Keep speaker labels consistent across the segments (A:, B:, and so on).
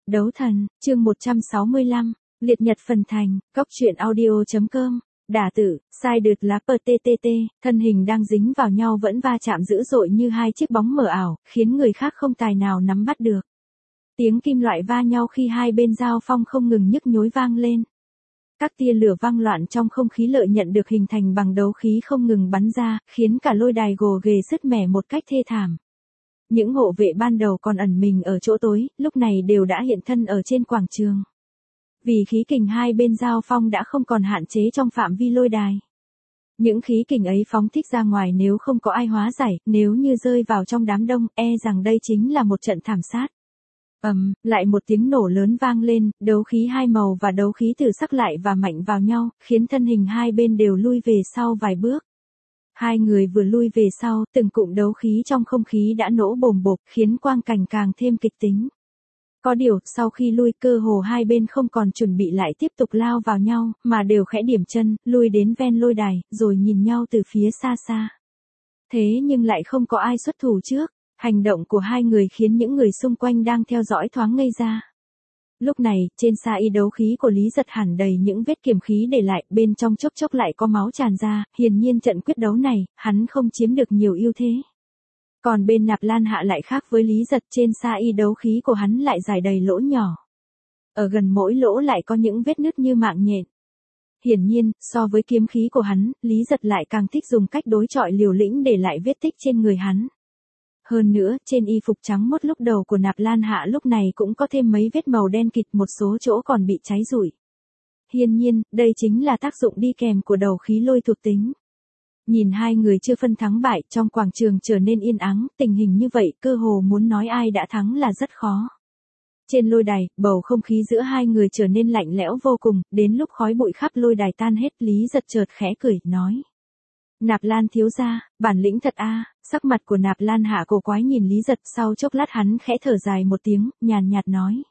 A: Đấu thần, chương 165, liệt nhật phần thành, cóc truyện audio.com, đả tử, sai đượt lá PTTT, thân hình đang dính vào nhau vẫn va chạm dữ dội như hai chiếc bóng mờ ảo, khiến người khác không tài nào nắm bắt được. Tiếng kim loại va nhau khi hai bên giao phong không ngừng nhức nhối vang lên. Các tia lửa vang loạn trong không khí lợi nhận được hình thành bằng đấu khí không ngừng bắn ra, khiến cả lôi đài gồ ghề sứt mẻ một cách thê thảm. Những hộ vệ ban đầu còn ẩn mình ở chỗ tối, lúc này đều đã hiện thân ở trên quảng trường. Vì khí kình hai bên giao phong đã không còn hạn chế trong phạm vi lôi đài. Những khí kình ấy phóng thích ra ngoài nếu không có ai hóa giải, nếu như rơi vào trong đám đông, e rằng đây chính là một trận thảm sát. Lại một tiếng nổ lớn vang lên, đấu khí hai màu và đấu khí tử sắc lại và mạnh vào nhau, khiến thân hình hai bên đều lui về sau vài bước. Hai người vừa lui về sau, từng cụm đấu khí trong không khí đã nổ bồm bộp, khiến quang cảnh càng thêm kịch tính. Có điều, sau khi lui cơ hồ hai bên không còn chuẩn bị lại tiếp tục lao vào nhau, mà đều khẽ điểm chân, lui đến ven lôi đài, rồi nhìn nhau từ phía xa xa. Thế nhưng lại không có ai xuất thủ trước. Hành động của hai người khiến những người xung quanh đang theo dõi thoáng ngây ra. Lúc này, trên xa y đấu khí của Lý Giật hẳn đầy những vết kiềm khí để lại, bên trong chốc chốc lại có máu tràn ra, hiển nhiên trận quyết đấu này, hắn không chiếm được nhiều ưu thế. Còn bên Nạp Lan Hạ lại khác với Lý Giật, trên xa y đấu khí của hắn lại dài đầy lỗ nhỏ. Ở gần mỗi lỗ lại có những vết nứt như mạng nhện. Hiển nhiên, so với kiếm khí của hắn, Lý Giật lại càng thích dùng cách đối chọi liều lĩnh để lại vết tích trên người hắn. Hơn nữa, trên y phục trắng mốt lúc đầu của Nạp Lan Hạ lúc này cũng có thêm mấy vết màu đen kịt, một số chỗ còn bị cháy rụi. Hiển nhiên, đây chính là tác dụng đi kèm của đầu khí lôi thuộc tính. Nhìn hai người chưa phân thắng bại, trong quảng trường trở nên yên ắng, tình hình như vậy, cơ hồ muốn nói ai đã thắng là rất khó. Trên lôi đài, bầu không khí giữa hai người trở nên lạnh lẽo vô cùng, đến lúc khói bụi khắp lôi đài tan hết, Lý Giật chợt khẽ cười, nói. Nạp Lan thiếu gia, bản lĩnh thật a. Sắc mặt của Nạp Lan Hạ cổ quái nhìn Lý Giật, sau chốc lát hắn khẽ thở dài một tiếng, nhàn nhạt nói.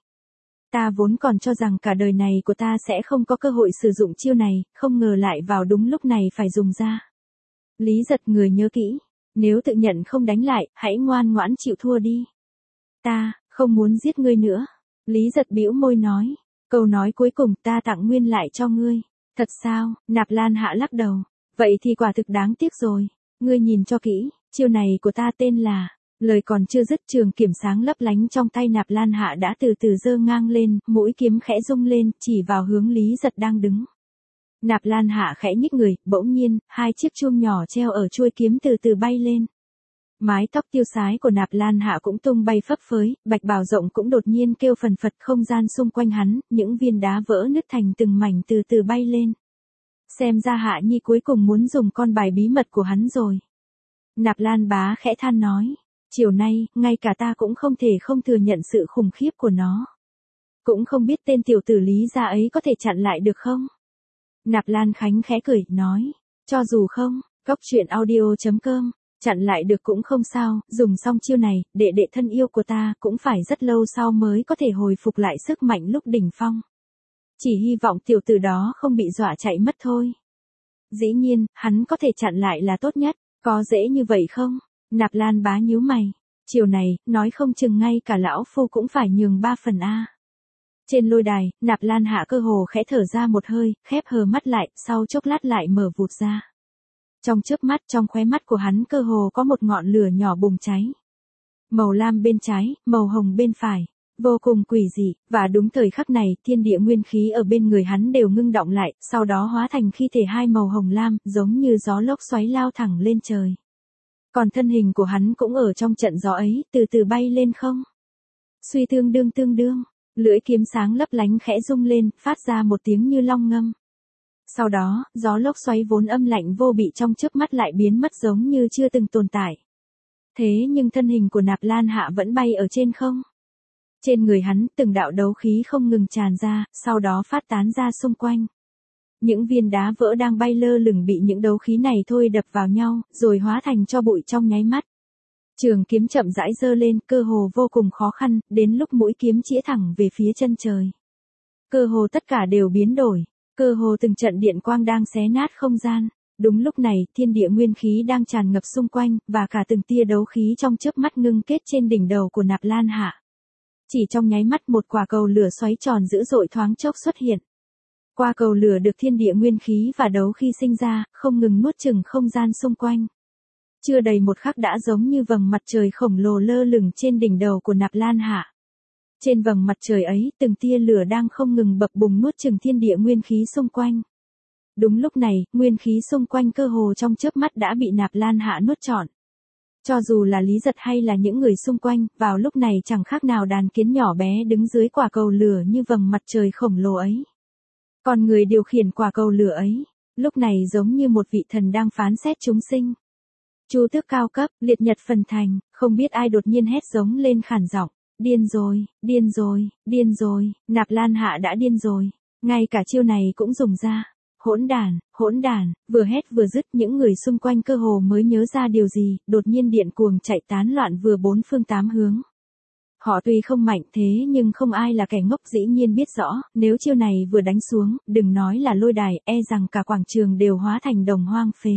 A: Ta vốn còn cho rằng cả đời này của ta sẽ không có cơ hội sử dụng chiêu này, không ngờ lại vào đúng lúc này phải dùng ra. Lý Giật người nhớ kỹ, nếu tự nhận không đánh lại, hãy ngoan ngoãn chịu thua đi. Ta, không muốn giết ngươi nữa. Lý Giật bĩu môi nói, câu nói cuối cùng ta tặng nguyên lại cho ngươi. Thật sao? Nạp Lan Hạ lắc đầu. Vậy thì quả thực đáng tiếc rồi. Ngươi nhìn cho kỹ, chiêu này của ta tên là. Lời còn chưa dứt, trường kiếm sáng lấp lánh trong tay Nạp Lan Hạ đã từ từ giơ ngang lên, mũi kiếm khẽ rung lên, chỉ vào hướng Lý Giật đang đứng. Nạp Lan Hạ khẽ nhích người, bỗng nhiên, hai chiếc chuông nhỏ treo ở chuôi kiếm từ từ bay lên. Mái tóc tiêu sái của Nạp Lan Hạ cũng tung bay phấp phới, bạch bào rộng cũng đột nhiên kêu phần phật, không gian xung quanh hắn, những viên đá vỡ nứt thành từng mảnh từ từ bay lên. Xem ra Hạ Nhi cuối cùng muốn dùng con bài bí mật của hắn rồi. Nạp Lan bá khẽ than nói, chiều nay, ngay cả ta cũng không thể không thừa nhận sự khủng khiếp của nó. Cũng không biết tên tiểu tử Lý gia ấy có thể chặn lại được không? Nạp Lan Khánh khẽ cười, nói, cho dù không, cóc truyện audio.com, chặn lại được cũng không sao, dùng xong chiêu này, đệ đệ thân yêu của ta cũng phải rất lâu sau mới có thể hồi phục lại sức mạnh lúc đỉnh phong. Chỉ hy vọng tiểu tử đó không bị dọa chạy mất thôi. Dĩ nhiên, hắn có thể chặn lại là tốt nhất, có dễ như vậy không? Nạp Lan bá nhíu mày, chiều này, nói không chừng ngay cả lão phu cũng phải nhường 3 phần a. Trên lôi đài, Nạp Lan Hạ cơ hồ khẽ thở ra một hơi, khép hờ mắt lại, sau chốc lát lại mở vụt ra. Trong chớp mắt, trong khóe mắt của hắn cơ hồ có một ngọn lửa nhỏ bùng cháy. Màu lam bên trái, màu hồng bên phải. Vô cùng quỷ dị, và đúng thời khắc này, thiên địa nguyên khí ở bên người hắn đều ngưng động lại, sau đó hóa thành khí thể hai màu hồng lam, giống như gió lốc xoáy lao thẳng lên trời. Còn thân hình của hắn cũng ở trong trận gió ấy, từ từ bay lên không. Suy tương đương, lưỡi kiếm sáng lấp lánh khẽ rung lên, phát ra một tiếng như long ngâm. Sau đó, gió lốc xoáy vốn âm lạnh vô bị trong chớp mắt lại biến mất giống như chưa từng tồn tại. Thế nhưng thân hình của Nạp Lan Hạ vẫn bay ở trên không. Trên người hắn, từng đạo đấu khí không ngừng tràn ra, sau đó phát tán ra xung quanh. Những viên đá vỡ đang bay lơ lửng bị những đấu khí này thôi đập vào nhau, rồi hóa thành tro bụi trong nháy mắt. Trường kiếm chậm rãi giơ lên, cơ hồ vô cùng khó khăn, đến lúc mũi kiếm chĩa thẳng về phía chân trời. Cơ hồ tất cả đều biến đổi, cơ hồ từng trận điện quang đang xé nát không gian. Đúng lúc này, thiên địa nguyên khí đang tràn ngập xung quanh, và cả từng tia đấu khí trong chớp mắt ngưng kết trên đỉnh đầu của Nạp Lan Hạ. Chỉ trong nháy mắt một quả cầu lửa xoáy tròn dữ dội thoáng chốc xuất hiện. Qua cầu lửa được thiên địa nguyên khí và đấu khí sinh ra, không ngừng nuốt chửng không gian xung quanh. Chưa đầy một khắc đã giống như vầng mặt trời khổng lồ lơ lửng trên đỉnh đầu của Nạp Lan Hạ. Trên vầng mặt trời ấy, từng tia lửa đang không ngừng bập bùng nuốt chửng thiên địa nguyên khí xung quanh. Đúng lúc này, nguyên khí xung quanh cơ hồ trong chớp mắt đã bị Nạp Lan Hạ nuốt trọn. Cho dù là Lý Giật hay là những người xung quanh, vào lúc này chẳng khác nào đàn kiến nhỏ bé đứng dưới quả cầu lửa như vầng mặt trời khổng lồ ấy. Còn người điều khiển quả cầu lửa ấy, lúc này giống như một vị thần đang phán xét chúng sinh. Chu tước cao cấp, liệt nhật phần thành, không biết ai đột nhiên hét giống lên khản giọng. Điên rồi, điên rồi, điên rồi, Nạp Lan Hạ đã điên rồi. Ngay cả chiêu này cũng dùng ra. Hỗn đản, vừa hét vừa dứt, những người xung quanh cơ hồ mới nhớ ra điều gì, đột nhiên điện cuồng chạy tán loạn vừa bốn phương tám hướng. Họ tuy không mạnh thế nhưng không ai là kẻ ngốc, dĩ nhiên biết rõ, nếu chiêu này vừa đánh xuống, đừng nói là lôi đài, e rằng cả quảng trường đều hóa thành đồng hoang phế.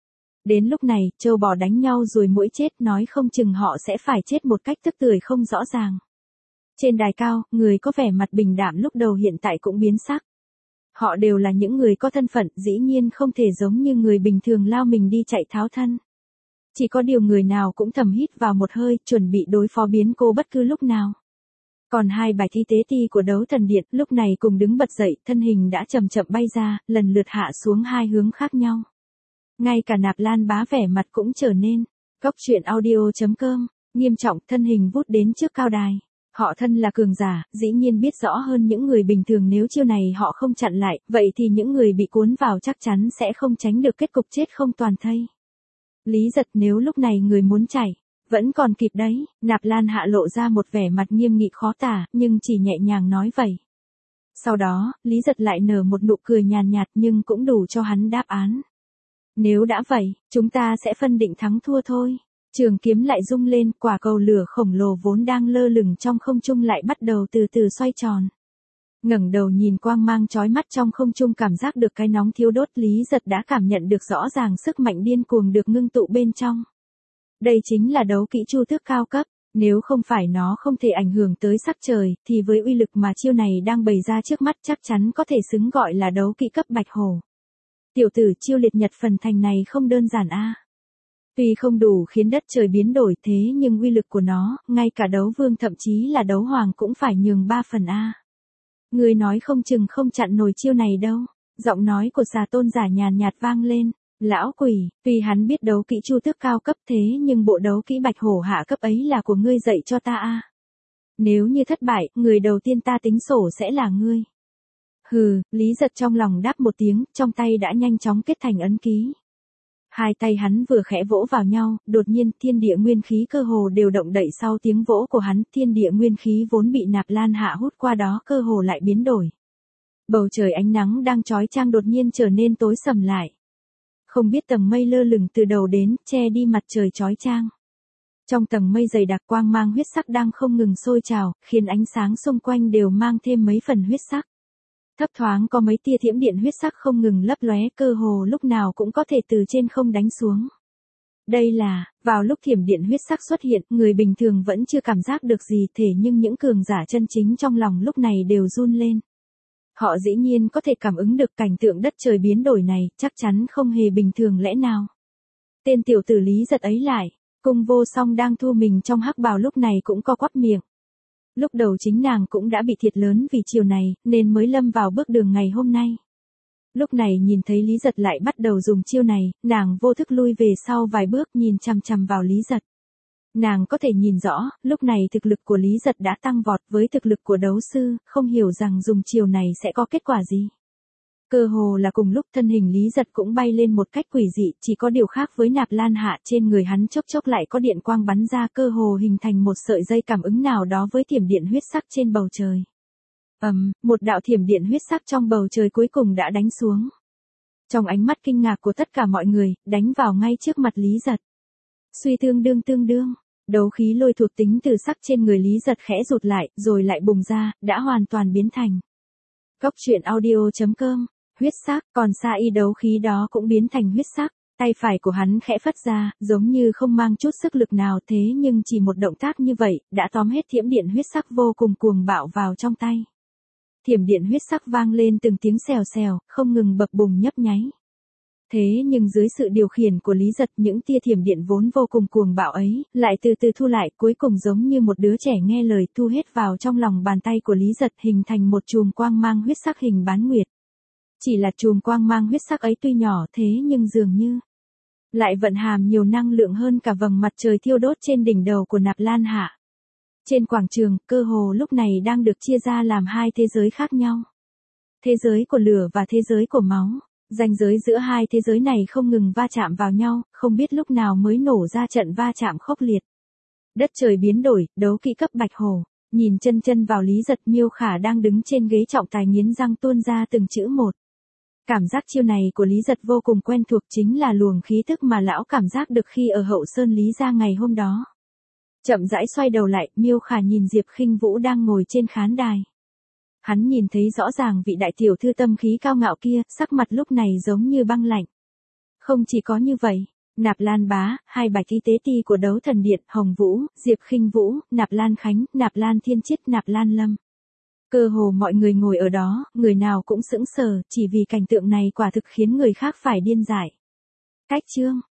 A: Đến lúc này, trâu bò đánh nhau rồi muỗi chết, nói không chừng họ sẽ phải chết một cách tức tưởi không rõ ràng. Trên đài cao, người có vẻ mặt bình đạm lúc đầu hiện tại cũng biến sắc. Họ đều là những người có thân phận, dĩ nhiên không thể giống như người bình thường lao mình đi chạy tháo thân. Chỉ có điều người nào cũng thầm hít vào một hơi, chuẩn bị đối phó biến cố bất cứ lúc nào. Còn hai bài thi tế ti của đấu thần điện lúc này cùng đứng bật dậy, thân hình đã chậm chậm bay ra, lần lượt hạ xuống hai hướng khác nhau. Ngay cả Nạp Lan Bá vẻ mặt cũng trở nên. Góc truyện audio.com, nghiêm trọng, thân hình vút đến trước cao đài. Họ thân là cường giả, dĩ nhiên biết rõ hơn những người bình thường, nếu chiêu này họ không chặn lại, vậy thì những người bị cuốn vào chắc chắn sẽ không tránh được kết cục chết không toàn thây. Lý Giật, nếu lúc này người muốn chạy, vẫn còn kịp đấy. Nạp Lan Hạ lộ ra một vẻ mặt nghiêm nghị khó tả, nhưng chỉ nhẹ nhàng nói vậy. Sau đó, Lý Giật lại nở một nụ cười nhàn nhạt nhưng cũng đủ cho hắn đáp án. Nếu đã vậy, chúng ta sẽ phân định thắng thua thôi. Trường kiếm lại rung lên, quả cầu lửa khổng lồ vốn đang lơ lửng trong không trung lại bắt đầu từ từ xoay tròn. Ngẩng đầu nhìn quang mang chói mắt trong không trung, cảm giác được cái nóng thiêu đốt, Lý Giật đã cảm nhận được rõ ràng sức mạnh điên cuồng được ngưng tụ bên trong. Đây chính là đấu kỹ chu tước cao cấp, nếu không phải nó không thể ảnh hưởng tới sắc trời, thì với uy lực mà chiêu này đang bày ra trước mắt chắc chắn có thể xứng gọi là đấu kỹ cấp bạch hổ. Tiểu tử, chiêu liệt nhật phần thành này không đơn giản a. Tuy không đủ khiến đất trời biến đổi thế nhưng uy lực của nó, ngay cả đấu vương thậm chí là đấu hoàng cũng phải nhường 3 phần a. Người nói không chừng không chặn nổi chiêu này đâu. Giọng nói của xà tôn giả nhàn nhạt vang lên. Lão quỷ, tuy hắn biết đấu kỹ chu tước cao cấp thế nhưng bộ đấu kỹ bạch hổ hạ cấp ấy là của ngươi dạy cho ta a. Nếu như thất bại, người đầu tiên ta tính sổ sẽ là ngươi. Hừ, Lý Giật trong lòng đáp một tiếng, trong tay đã nhanh chóng kết thành ấn ký. Hai tay hắn vừa khẽ vỗ vào nhau, đột nhiên thiên địa nguyên khí cơ hồ đều động đậy sau tiếng vỗ của hắn, thiên địa nguyên khí vốn bị Nạp Lan Hạ hút qua đó cơ hồ lại biến đổi. Bầu trời ánh nắng đang chói chang đột nhiên trở nên tối sầm lại. Không biết tầng mây lơ lửng từ đầu đến, che đi mặt trời chói chang. Trong tầng mây dày đặc quang mang huyết sắc đang không ngừng sôi trào, khiến ánh sáng xung quanh đều mang thêm mấy phần huyết sắc. Thấp thoáng có mấy tia thiểm điện huyết sắc không ngừng lấp lóe, cơ hồ lúc nào cũng có thể từ trên không đánh xuống. Đây là, vào lúc thiểm điện huyết sắc xuất hiện, người bình thường vẫn chưa cảm giác được gì, thế nhưng những cường giả chân chính trong lòng lúc này đều run lên. Họ dĩ nhiên có thể cảm ứng được cảnh tượng đất trời biến đổi này, chắc chắn không hề bình thường lẽ nào. Tên tiểu tử Lý Giật ấy lại, Cung Vô Song đang thu mình trong hắc bào lúc này cũng co quắp miệng. Lúc đầu chính nàng cũng đã bị thiệt lớn vì chiều này, nên mới lâm vào bước đường ngày hôm nay. Lúc này nhìn thấy Lý Giật lại bắt đầu dùng chiêu này, nàng vô thức lui về sau vài bước, nhìn chằm chằm vào Lý Giật. Nàng có thể nhìn rõ, lúc này thực lực của Lý Giật đã tăng vọt với thực lực của đấu sư, không hiểu rằng dùng chiều này sẽ có kết quả gì. Cơ hồ là cùng lúc thân hình Lý Giật cũng bay lên một cách quỷ dị, chỉ có điều khác với Nạp Lan Hạ, trên người hắn chốc chốc lại có điện quang bắn ra, cơ hồ hình thành một sợi dây cảm ứng nào đó với thiểm điện huyết sắc trên bầu trời. Một đạo thiểm điện huyết sắc trong bầu trời cuối cùng đã đánh xuống. Trong ánh mắt kinh ngạc của tất cả mọi người, đánh vào ngay trước mặt Lý Giật. Suy tương đương, đấu khí lôi thuộc tính từ sắc trên người Lý Giật khẽ rụt lại, rồi lại bùng ra, đã hoàn toàn biến thành. Góc truyện audio.com, huyết sắc, còn xa y đấu khí đó cũng biến thành huyết sắc. Tay phải của hắn khẽ phất ra, giống như không mang chút sức lực nào, thế nhưng chỉ một động tác như vậy, đã tóm hết thiểm điện huyết sắc vô cùng cuồng bạo vào trong tay. Thiểm điện huyết sắc vang lên từng tiếng xèo xèo, không ngừng bập bùng nhấp nháy. Thế nhưng dưới sự điều khiển của Lý Giật, những tia thiểm điện vốn vô cùng cuồng bạo ấy, lại từ từ thu lại, cuối cùng giống như một đứa trẻ nghe lời thu hết vào trong lòng bàn tay của Lý Giật, hình thành một chùm quang mang huyết sắc hình bán nguyệt. Chỉ là chùm quang mang huyết sắc ấy tuy nhỏ thế nhưng dường như lại vận hàm nhiều năng lượng hơn cả vầng mặt trời thiêu đốt trên đỉnh đầu của Nạp Lan Hạ. Trên quảng trường, cơ hồ lúc này đang được chia ra làm hai thế giới khác nhau. Thế giới của lửa và thế giới của máu. Ranh giới giữa hai thế giới này không ngừng va chạm vào nhau, không biết lúc nào mới nổ ra trận va chạm khốc liệt. Đất trời biến đổi, đấu kỵ cấp bạch hổ. Nhìn chân chân vào Lý Giật, Miêu Khả đang đứng trên ghế trọng tài nghiến răng tuôn ra từng chữ một. Cảm giác chiêu này của Lý Giật vô cùng quen thuộc, chính là luồng khí tức mà lão cảm giác được khi ở Hậu Sơn Lý gia ngày hôm đó. Chậm rãi xoay đầu lại, Miêu Khả nhìn Diệp Khinh Vũ đang ngồi trên khán đài. Hắn nhìn thấy rõ ràng vị đại tiểu thư tâm khí cao ngạo kia, sắc mặt lúc này giống như băng lạnh. Không chỉ có như vậy, Nạp Lan Bá, hai bạch y tế ti của Đấu Thần Điện, Hồng Vũ, Diệp Khinh Vũ, Nạp Lan Khánh, Nạp Lan Thiên Chiết, Nạp Lan Lâm. Cơ hồ mọi người ngồi ở đó, người nào cũng sững sờ, chỉ vì cảnh tượng này quả thực khiến người khác phải điên dại. Cách chương